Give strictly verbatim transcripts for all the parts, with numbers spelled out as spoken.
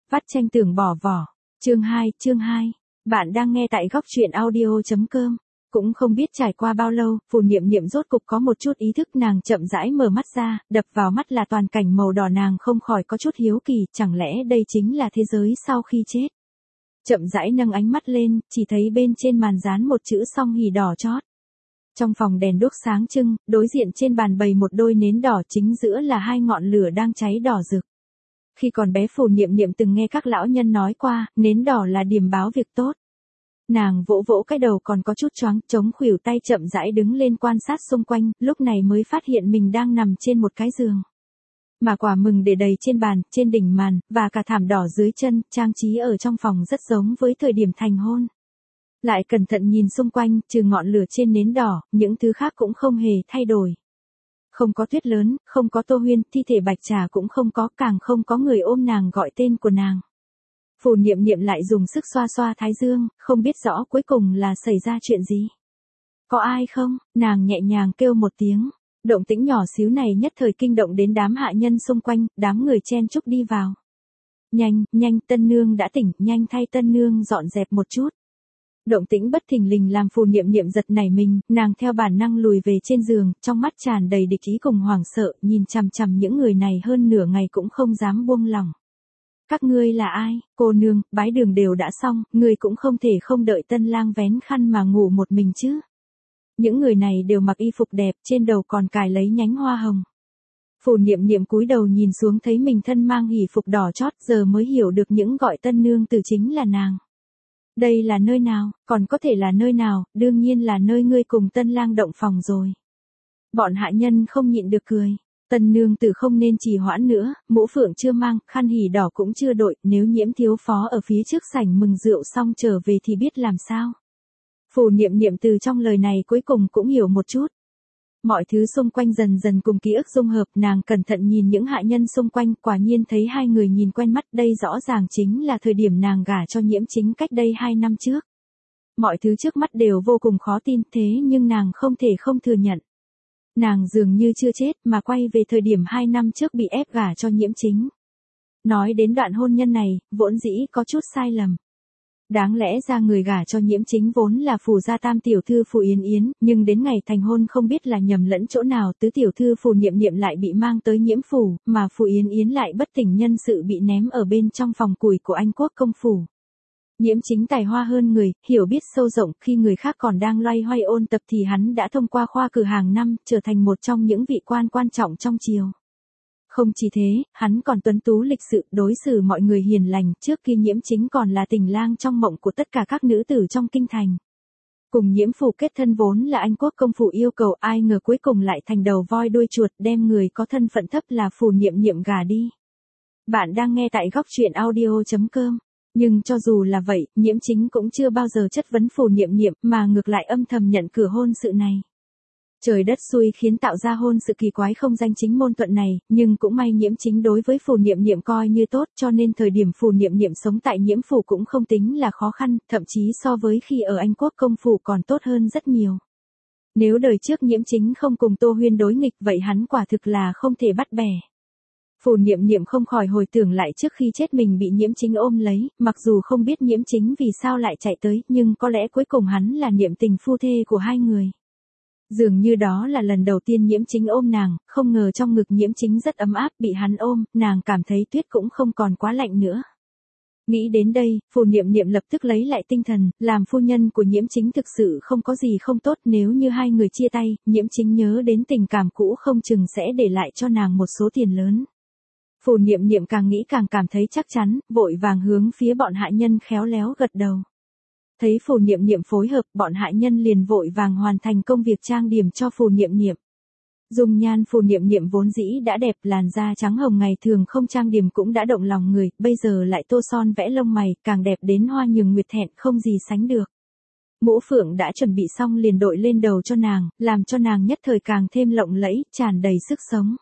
Vắt tranh tường bỏ vỏ. Chương hai, chương hai. Bạn đang nghe tại góc truyện audio.com. Cũng không biết trải qua bao lâu, Phù Niệm Niệm rốt cục có một chút ý thức, nàng chậm rãi mở mắt ra, đập vào mắt là toàn cảnh màu đỏ, nàng không khỏi có chút hiếu kỳ, chẳng lẽ đây chính là thế giới sau khi chết. Chậm rãi nâng ánh mắt lên, chỉ thấy bên trên màn dán một chữ song hỉ đỏ chót. Trong phòng đèn đuốc sáng trưng, đối diện trên bàn bày một đôi nến đỏ, chính giữa là hai ngọn lửa đang cháy đỏ rực. Khi còn bé Phù Niệm Niệm từng nghe các lão nhân nói qua, nến đỏ là điềm báo việc tốt. Nàng vỗ vỗ cái đầu còn có chút choáng, chống khuỷu tay chậm rãi đứng lên quan sát xung quanh, lúc này mới phát hiện mình đang nằm trên một cái giường. Mà quả mừng để đầy trên bàn, trên đỉnh màn, và cả thảm đỏ dưới chân, trang trí ở trong phòng rất giống với thời điểm thành hôn. Lại cẩn thận nhìn xung quanh, trừ ngọn lửa trên nến đỏ, những thứ khác cũng không hề thay đổi. Không có Tuyết Lớn, không có Tô Huyên, thi thể Bạch Trà cũng không có, càng không có người ôm nàng gọi tên của nàng. Phù Niệm Niệm lại dùng sức xoa xoa thái dương, không biết rõ cuối cùng là xảy ra chuyện gì. Có ai không? Nàng nhẹ nhàng kêu một tiếng. Động tĩnh nhỏ xíu này nhất thời kinh động đến đám hạ nhân xung quanh, đám người chen chúc đi vào. Nhanh, nhanh, tân nương đã tỉnh, nhanh thay tân nương dọn dẹp một chút. Động tĩnh bất thình lình làm Phù Niệm Niệm giật nảy mình, nàng theo bản năng lùi về trên giường, trong mắt tràn đầy địch ý cùng hoảng sợ, nhìn chằm chằm những người này hơn nửa ngày cũng không dám buông lỏng. Các ngươi là ai? Cô nương, bái đường đều đã xong, ngươi cũng không thể không đợi tân lang vén khăn mà ngủ một mình chứ. Những người này đều mặc y phục đẹp, trên đầu còn cài lấy nhánh hoa hồng. Phù Niệm Niệm cúi đầu nhìn xuống thấy mình thân mang hỉ phục đỏ chót, giờ mới hiểu được những gọi tân nương từ chính là nàng. Đây là nơi nào, còn có thể là nơi nào, đương nhiên là nơi ngươi cùng tân lang động phòng rồi. Bọn hạ nhân không nhịn được cười. Tân nương tử không nên trì hoãn nữa, mũ phượng chưa mang, khăn hỉ đỏ cũng chưa đội, nếu Nhiễm thiếu phó ở phía trước sảnh mừng rượu xong trở về thì biết làm sao. Phù Niệm Niệm từ trong lời này cuối cùng cũng hiểu một chút. Mọi thứ xung quanh dần dần cùng ký ức dung hợp, nàng cẩn thận nhìn những hạ nhân xung quanh, quả nhiên thấy hai người nhìn quen mắt, đây rõ ràng chính là thời điểm nàng gả cho Nhiễm Chính cách đây hai năm trước. Mọi thứ trước mắt đều vô cùng khó tin, thế nhưng nàng không thể không thừa nhận. Nàng dường như chưa chết mà quay về thời điểm hai năm trước bị ép gả cho Nhiễm Chính. Nói đến đoạn hôn nhân này, vốn dĩ có chút sai lầm. Đáng lẽ ra người gả cho Nhiễm Chính vốn là Phù gia tam tiểu thư Phù Yến Yến, nhưng đến ngày thành hôn không biết là nhầm lẫn chỗ nào, tứ tiểu thư Phù Niệm Niệm lại bị mang tới Nhiễm phủ, mà Phù Yến Yến lại bất tỉnh nhân sự bị ném ở bên trong phòng củi của Anh Quốc công phủ. Nhiễm Chính tài hoa hơn người, hiểu biết sâu rộng, khi người khác còn đang loay hoay ôn tập thì hắn đã thông qua khoa cử hàng năm, trở thành một trong những vị quan quan trọng trong triều. Không chỉ thế, hắn còn tuấn tú lịch sự, đối xử mọi người hiền lành, trước khi Nhiễm Chính còn là tình lang trong mộng của tất cả các nữ tử trong kinh thành. Cùng Nhiễm phủ kết thân vốn là Anh Quốc công phủ yêu cầu, ai ngờ cuối cùng lại thành đầu voi đuôi chuột, đem người có thân phận thấp là Phù Niệm Niệm gả đi. Bạn đang nghe tại góc truyện audio.com. Nhưng cho dù là vậy, Nhiễm Chính cũng chưa bao giờ chất vấn Phù Niệm Niệm, mà ngược lại âm thầm nhận cửa hôn sự này. Trời đất xui khiến tạo ra hôn sự kỳ quái không danh chính môn thuận này, nhưng cũng may Nhiễm Chính đối với Phù Niệm Niệm coi như tốt, cho nên thời điểm Phù Niệm Niệm sống tại Nhiễm phủ cũng không tính là khó khăn, thậm chí so với khi ở Anh Quốc công phủ còn tốt hơn rất nhiều. Nếu đời trước Nhiễm Chính không cùng Tô Huyên đối nghịch, vậy hắn quả thực là không thể bắt bẻ. Phù Niệm Niệm không khỏi hồi tưởng lại trước khi chết mình bị Nhiễm Chính ôm lấy, mặc dù không biết Nhiễm Chính vì sao lại chạy tới, nhưng có lẽ cuối cùng hắn là niệm tình phu thê của hai người. Dường như đó là lần đầu tiên Nhiễm Chính ôm nàng, không ngờ trong ngực Nhiễm Chính rất ấm áp, bị hắn ôm, nàng cảm thấy tuyết cũng không còn quá lạnh nữa. Nghĩ đến đây, Phù Niệm Niệm lập tức lấy lại tinh thần, làm phu nhân của Nhiễm Chính thực sự không có gì không tốt, nếu như hai người chia tay, Nhiễm Chính nhớ đến tình cảm cũ không chừng sẽ để lại cho nàng một số tiền lớn. Phù Niệm Niệm càng nghĩ càng cảm thấy chắc chắn, vội vàng hướng phía bọn hạ nhân khéo léo gật đầu. Thấy Phù Niệm Niệm phối hợp, bọn hạ nhân liền vội vàng hoàn thành công việc trang điểm cho Phù Niệm Niệm. Dung nhan Phù Niệm Niệm vốn dĩ đã đẹp, làn da trắng hồng ngày thường không trang điểm cũng đã động lòng người, bây giờ lại tô son vẽ lông mày, càng đẹp đến hoa nhường nguyệt thẹn, không gì sánh được. Mũ phượng đã chuẩn bị xong liền đội lên đầu cho nàng, làm cho nàng nhất thời càng thêm lộng lẫy, tràn đầy sức sống.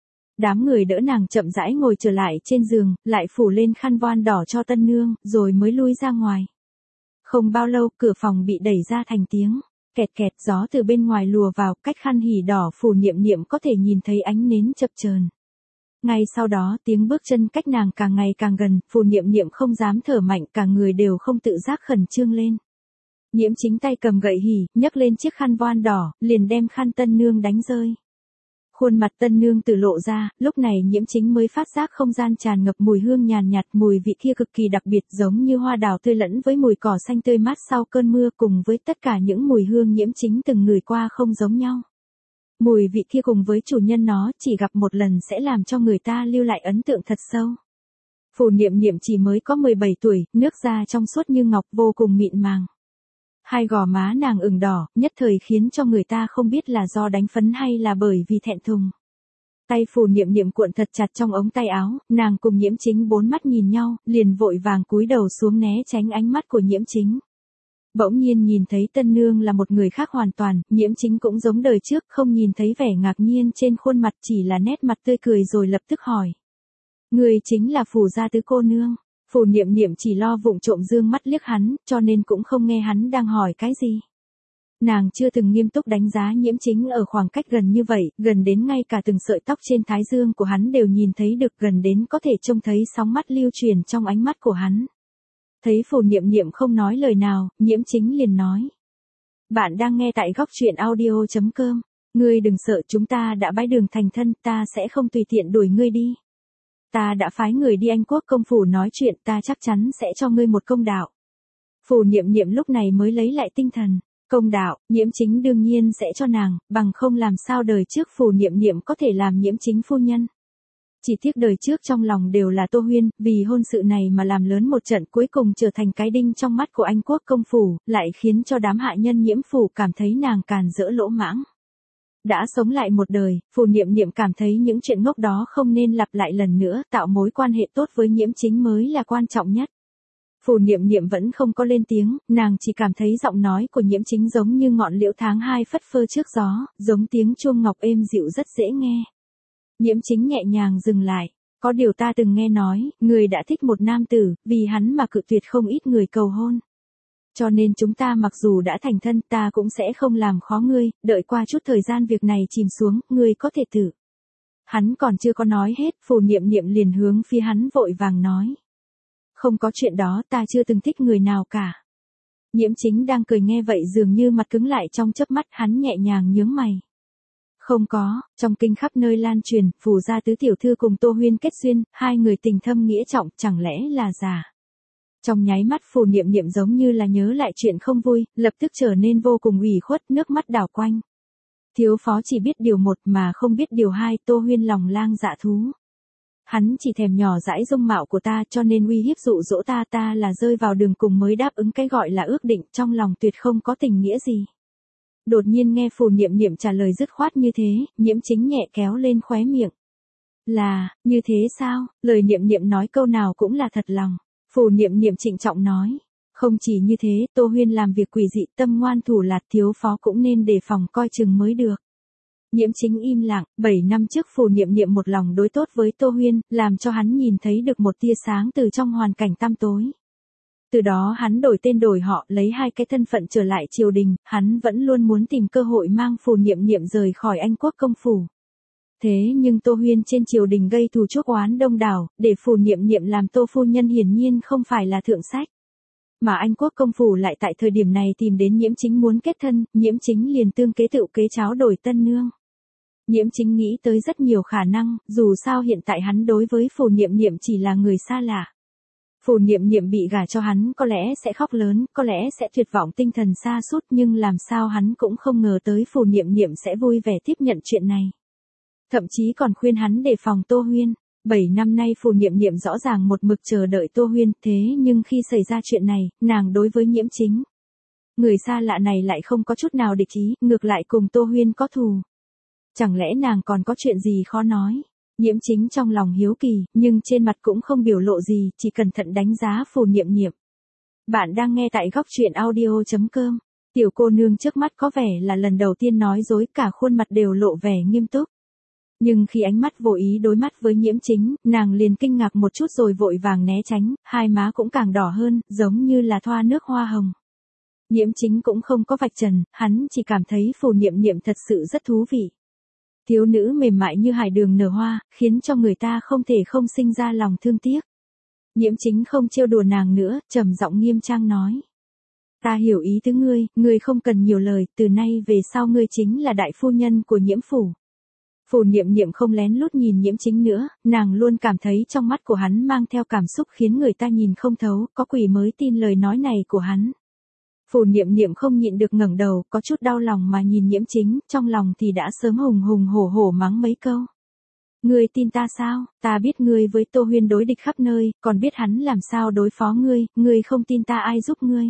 Đám người đỡ nàng chậm rãi ngồi trở lại trên giường, lại phủ lên khăn voan đỏ cho tân nương, rồi mới lui ra ngoài. Không bao lâu, cửa phòng bị đẩy ra thành tiếng kẹt kẹt, gió từ bên ngoài lùa vào, cách khăn hỉ đỏ Phù Niệm Niệm có thể nhìn thấy ánh nến chập chờn. ngay sau đó tiếng bước chân cách nàng càng ngày càng gần, Phù Niệm Niệm không dám thở mạnh, cả người đều không tự giác khẩn trương lên. Nhiễm Chính tay cầm gậy hỉ, nhấc lên chiếc khăn voan đỏ, liền đem khăn Tân Nương đánh rơi. Khuôn mặt Tân Nương tự lộ ra, lúc này Nhiễm Chính mới phát giác không gian tràn ngập mùi hương nhàn nhạt, mùi vị kia cực kỳ đặc biệt giống như hoa đào tươi lẫn với mùi cỏ xanh tươi mát sau cơn mưa, cùng với tất cả những mùi hương Nhiễm Chính từng ngửi qua không giống nhau. Mùi vị kia cùng với chủ nhân nó chỉ gặp một lần sẽ làm cho người ta lưu lại ấn tượng thật sâu. Phù Niệm Niệm chỉ mới có mười bảy tuổi, nước da trong suốt như ngọc, vô cùng mịn màng. Hai gò má nàng ửng đỏ, nhất thời khiến cho người ta không biết là do đánh phấn hay là bởi vì thẹn thùng. Tay Phù Niệm Niệm cuộn thật chặt trong ống tay áo, nàng cùng Nhiễm Chính bốn mắt nhìn nhau, liền vội vàng cúi đầu xuống né tránh ánh mắt của Nhiễm Chính. Bỗng nhiên nhìn thấy Tân Nương là một người khác hoàn toàn, Nhiễm Chính cũng giống đời trước, không nhìn thấy vẻ ngạc nhiên trên khuôn mặt, chỉ là nét mặt tươi cười rồi lập tức hỏi. Người chính là Phù gia tứ cô nương. Phù Niệm Niệm chỉ lo vụng trộm dương mắt liếc hắn, cho nên cũng không nghe hắn đang hỏi cái gì. Nàng chưa từng nghiêm túc đánh giá Nhiễm Chính ở khoảng cách gần như vậy, gần đến ngay cả từng sợi tóc trên thái dương của hắn đều nhìn thấy được, gần đến có thể trông thấy sóng mắt lưu truyền trong ánh mắt của hắn. Thấy Phù Niệm Niệm không nói lời nào, Nhiễm Chính liền nói. Bạn đang nghe tại góc truyện audio chấm com. Ngươi đừng sợ, chúng ta đã bái đường thành thân, ta sẽ không tùy tiện đuổi ngươi đi. Ta đã phái người đi Anh Quốc công phủ nói chuyện, ta chắc chắn sẽ cho ngươi một công đạo. Phù Niệm Niệm lúc này mới lấy lại tinh thần. Công đạo, Nhiễm Chính đương nhiên sẽ cho nàng, bằng không làm sao đời trước Phù Niệm Niệm có thể làm Nhiễm Chính phu nhân. Chỉ tiếc đời trước trong lòng đều là Tô Huyên, vì hôn sự này mà làm lớn một trận, cuối cùng trở thành cái đinh trong mắt của Anh Quốc công phủ, lại khiến cho đám hạ nhân Nhiễm phủ cảm thấy nàng càn rỡ lỗ mãng. Đã sống lại một đời, Phù Niệm Niệm cảm thấy những chuyện ngốc đó không nên lặp lại lần nữa, tạo mối quan hệ tốt với Nhiễm Chính mới là quan trọng nhất. Phù Niệm Niệm vẫn không có lên tiếng, nàng chỉ cảm thấy giọng nói của Nhiễm Chính giống như ngọn liễu tháng hai phất phơ trước gió, giống tiếng chuông ngọc êm dịu rất dễ nghe. Nhiễm Chính nhẹ nhàng dừng lại, có điều ta từng nghe nói, người đã thích một nam tử, vì hắn mà cự tuyệt không ít người cầu hôn. Cho nên chúng ta mặc dù đã thành thân, ta cũng sẽ không làm khó ngươi, đợi qua chút thời gian việc này chìm xuống, ngươi có thể tự. Hắn còn chưa có nói hết, Phù Niệm Niệm liền hướng phía hắn vội vàng nói. Không có chuyện đó, ta chưa từng thích người nào cả. Nhiễm Chính đang cười nghe vậy dường như mặt cứng lại trong chớp mắt, hắn nhẹ nhàng nhướng mày. Không có, trong kinh khắp nơi lan truyền, Phù gia tứ tiểu thư cùng Tô Huyên kết duyên, hai người tình thâm nghĩa trọng, chẳng lẽ là giả. Trong nháy mắt Phù Niệm Niệm giống như là nhớ lại chuyện không vui, lập tức trở nên vô cùng ủy khuất, nước mắt đảo quanh. Thiếu phó chỉ biết điều một mà không biết điều hai, Tô Huyên lòng lang dạ thú. Hắn chỉ thèm nhỏ dãi dung mạo của ta, cho nên uy hiếp dụ dỗ ta, ta là rơi vào đường cùng mới đáp ứng cái gọi là ước định, trong lòng tuyệt không có tình nghĩa gì. Đột nhiên nghe Phù Niệm Niệm trả lời dứt khoát như thế, Nhiễm Chính nhẹ kéo lên khóe miệng. Là, như thế sao, lời Niệm Niệm nói câu nào cũng là thật lòng. Phù Niệm Niệm trịnh trọng nói. Không chỉ như thế, Tô Huyên làm việc quỷ dị, tâm ngoan thủ lạt, thiếu phó cũng nên đề phòng coi chừng mới được. Nhiễm Chính im lặng, bảy năm trước Phù Niệm Niệm một lòng đối tốt với Tô Huyên, làm cho hắn nhìn thấy được một tia sáng từ trong hoàn cảnh tăm tối. Từ đó hắn đổi tên đổi họ, lấy hai cái thân phận trở lại triều đình, hắn vẫn luôn muốn tìm cơ hội mang Phù Niệm Niệm rời khỏi Anh Quốc công phủ. Thế nhưng Tô Huyên trên triều đình gây thù chuốc oán đông đảo, để Phù Niệm Niệm làm Tô phu nhân hiển nhiên không phải là thượng sách. Mà Anh Quốc công phủ lại tại thời điểm này tìm đến Nhiễm Chính muốn kết thân, Nhiễm Chính liền tương kế tựu kế cháo đổi tân nương. Nhiễm Chính nghĩ tới rất nhiều khả năng, dù sao hiện tại hắn đối với Phù Niệm Niệm chỉ là người xa lạ. Phù Niệm Niệm bị gả cho hắn có lẽ sẽ khóc lớn, có lẽ sẽ tuyệt vọng tinh thần sa sút, nhưng làm sao hắn cũng không ngờ tới Phù Niệm Niệm sẽ vui vẻ tiếp nhận chuyện này. Thậm chí còn khuyên hắn đề phòng Tô Huyên. Bảy năm nay Phù Niệm Niệm rõ ràng một mực chờ đợi Tô Huyên, thế nhưng khi xảy ra chuyện này, nàng đối với Nhiễm Chính, người xa lạ này lại không có chút nào địch ý, ngược lại cùng Tô Huyên có thù. Chẳng lẽ nàng còn có chuyện gì khó nói? Nhiễm Chính trong lòng hiếu kỳ, nhưng trên mặt cũng không biểu lộ gì, chỉ cẩn thận đánh giá Phù Niệm Niệm. Bạn đang nghe tại góc truyện audio chấm com. Tiểu cô nương trước mắt có vẻ là lần đầu tiên nói dối, cả khuôn mặt đều lộ vẻ nghiêm túc. Nhưng khi ánh mắt vô ý đối mắt với Nhiễm Chính, nàng liền kinh ngạc một chút rồi vội vàng né tránh, hai má cũng càng đỏ hơn, giống như là thoa nước hoa hồng. Nhiễm Chính cũng không có vạch trần, hắn chỉ cảm thấy Phù Niệm Niệm thật sự rất thú vị. Thiếu nữ mềm mại như hải đường nở hoa, khiến cho người ta không thể không sinh ra lòng thương tiếc. Nhiễm Chính không trêu đùa nàng nữa, trầm giọng nghiêm trang nói. Ta hiểu ý tứ ngươi, ngươi không cần nhiều lời, từ nay về sau ngươi chính là đại phu nhân của Nhiễm phủ. Phù Niệm Niệm không lén lút nhìn Nhiễm Chính nữa, nàng luôn cảm thấy trong mắt của hắn mang theo cảm xúc khiến người ta nhìn không thấu, có quỷ mới tin lời nói này của hắn. Phù Niệm Niệm không nhịn được ngẩng đầu, có chút đau lòng mà nhìn Nhiễm Chính, trong lòng thì đã sớm hùng hùng hổ hổ mắng mấy câu. Ngươi tin ta sao, ta biết ngươi với Tô Huyên đối địch khắp nơi, còn biết hắn làm sao đối phó ngươi, ngươi không tin ta ai giúp ngươi.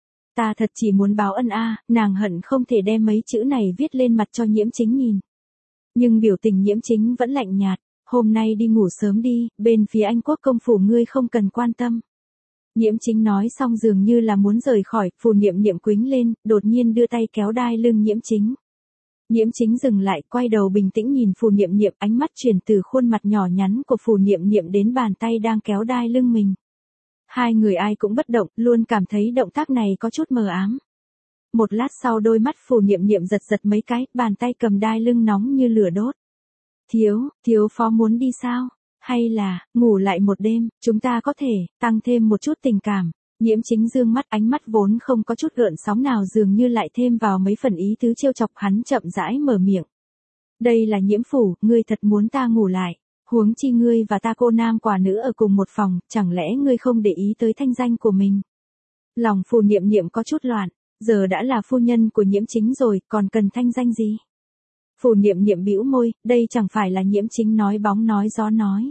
Ta thật chỉ muốn báo ân a, nàng hận không thể đem mấy chữ này viết lên mặt cho Nhiễm Chính nhìn. Nhưng biểu tình Nhiễm Chính vẫn lạnh nhạt, hôm nay đi ngủ sớm đi, bên phía Anh Quốc công phủ ngươi không cần quan tâm. Nhiễm Chính nói xong dường như là muốn rời khỏi, Phù Niệm Niệm quĩnh lên, đột nhiên đưa tay kéo đai lưng Nhiễm Chính. Nhiễm Chính dừng lại, quay đầu bình tĩnh nhìn Phù Niệm Niệm, ánh mắt chuyển từ khuôn mặt nhỏ nhắn của Phù Niệm Niệm đến bàn tay đang kéo đai lưng mình. Hai người ai cũng bất động, luôn cảm thấy động tác này có chút mờ ám. Một lát sau đôi mắt Phù Niệm Niệm giật giật mấy cái, bàn tay cầm đai lưng nóng như lửa đốt. Thiếu, thiếu phó muốn đi sao? Hay là, ngủ lại một đêm, chúng ta có thể, tăng thêm một chút tình cảm. Nhiễm Chính dương mắt, ánh mắt vốn không có chút gợn sóng nào dường như lại thêm vào mấy phần ý tứ trêu chọc, hắn chậm rãi mở miệng. Đây là Nhiễm phủ, ngươi thật muốn ta ngủ lại. Huống chi ngươi và ta cô nam quả nữ ở cùng một phòng, chẳng lẽ ngươi không để ý tới thanh danh của mình? Lòng Phù Niệm Niệm có chút loạn, giờ đã là phu nhân của Nhiễm Chính rồi, còn cần thanh danh gì? Phù Niệm Niệm bĩu môi, đây chẳng phải là Nhiễm Chính nói bóng nói gió nói.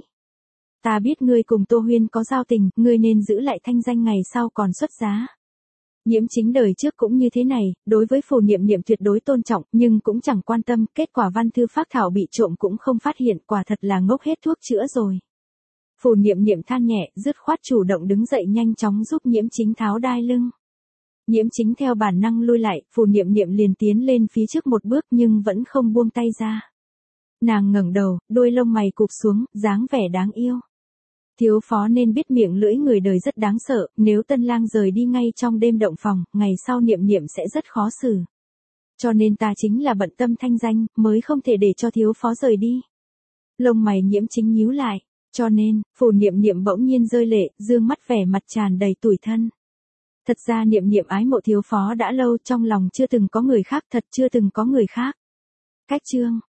Ta biết ngươi cùng Tô Huyên có giao tình, ngươi nên giữ lại thanh danh ngày sau còn xuất giá. Nhiễm Chính đời trước cũng như thế này, đối với Phù Niệm Niệm tuyệt đối tôn trọng, nhưng cũng chẳng quan tâm, kết quả văn thư phác thảo bị trộm cũng không phát hiện, quả thật là ngốc hết thuốc chữa rồi. Phù Niệm Niệm than nhẹ, dứt khoát chủ động đứng dậy nhanh chóng giúp Nhiễm Chính tháo đai lưng. Nhiễm Chính theo bản năng lui lại, Phù Niệm Niệm liền tiến lên phía trước một bước nhưng vẫn không buông tay ra. Nàng ngẩng đầu, đôi lông mày cụp xuống, dáng vẻ đáng yêu. Thiếu phó nên biết miệng lưỡi người đời rất đáng sợ, nếu tân lang rời đi ngay trong đêm động phòng, ngày sau Niệm Niệm sẽ rất khó xử. Cho nên ta chính là bận tâm thanh danh, mới không thể để cho thiếu phó rời đi. Lông mày Nhiễm Chính nhíu lại, cho nên, Phù Niệm Niệm bỗng nhiên rơi lệ, dương mắt vẻ mặt tràn đầy tủi thân. Thật ra Niệm Niệm ái mộ thiếu phó đã lâu, trong lòng chưa từng có người khác, thật chưa từng có người khác. Cách chương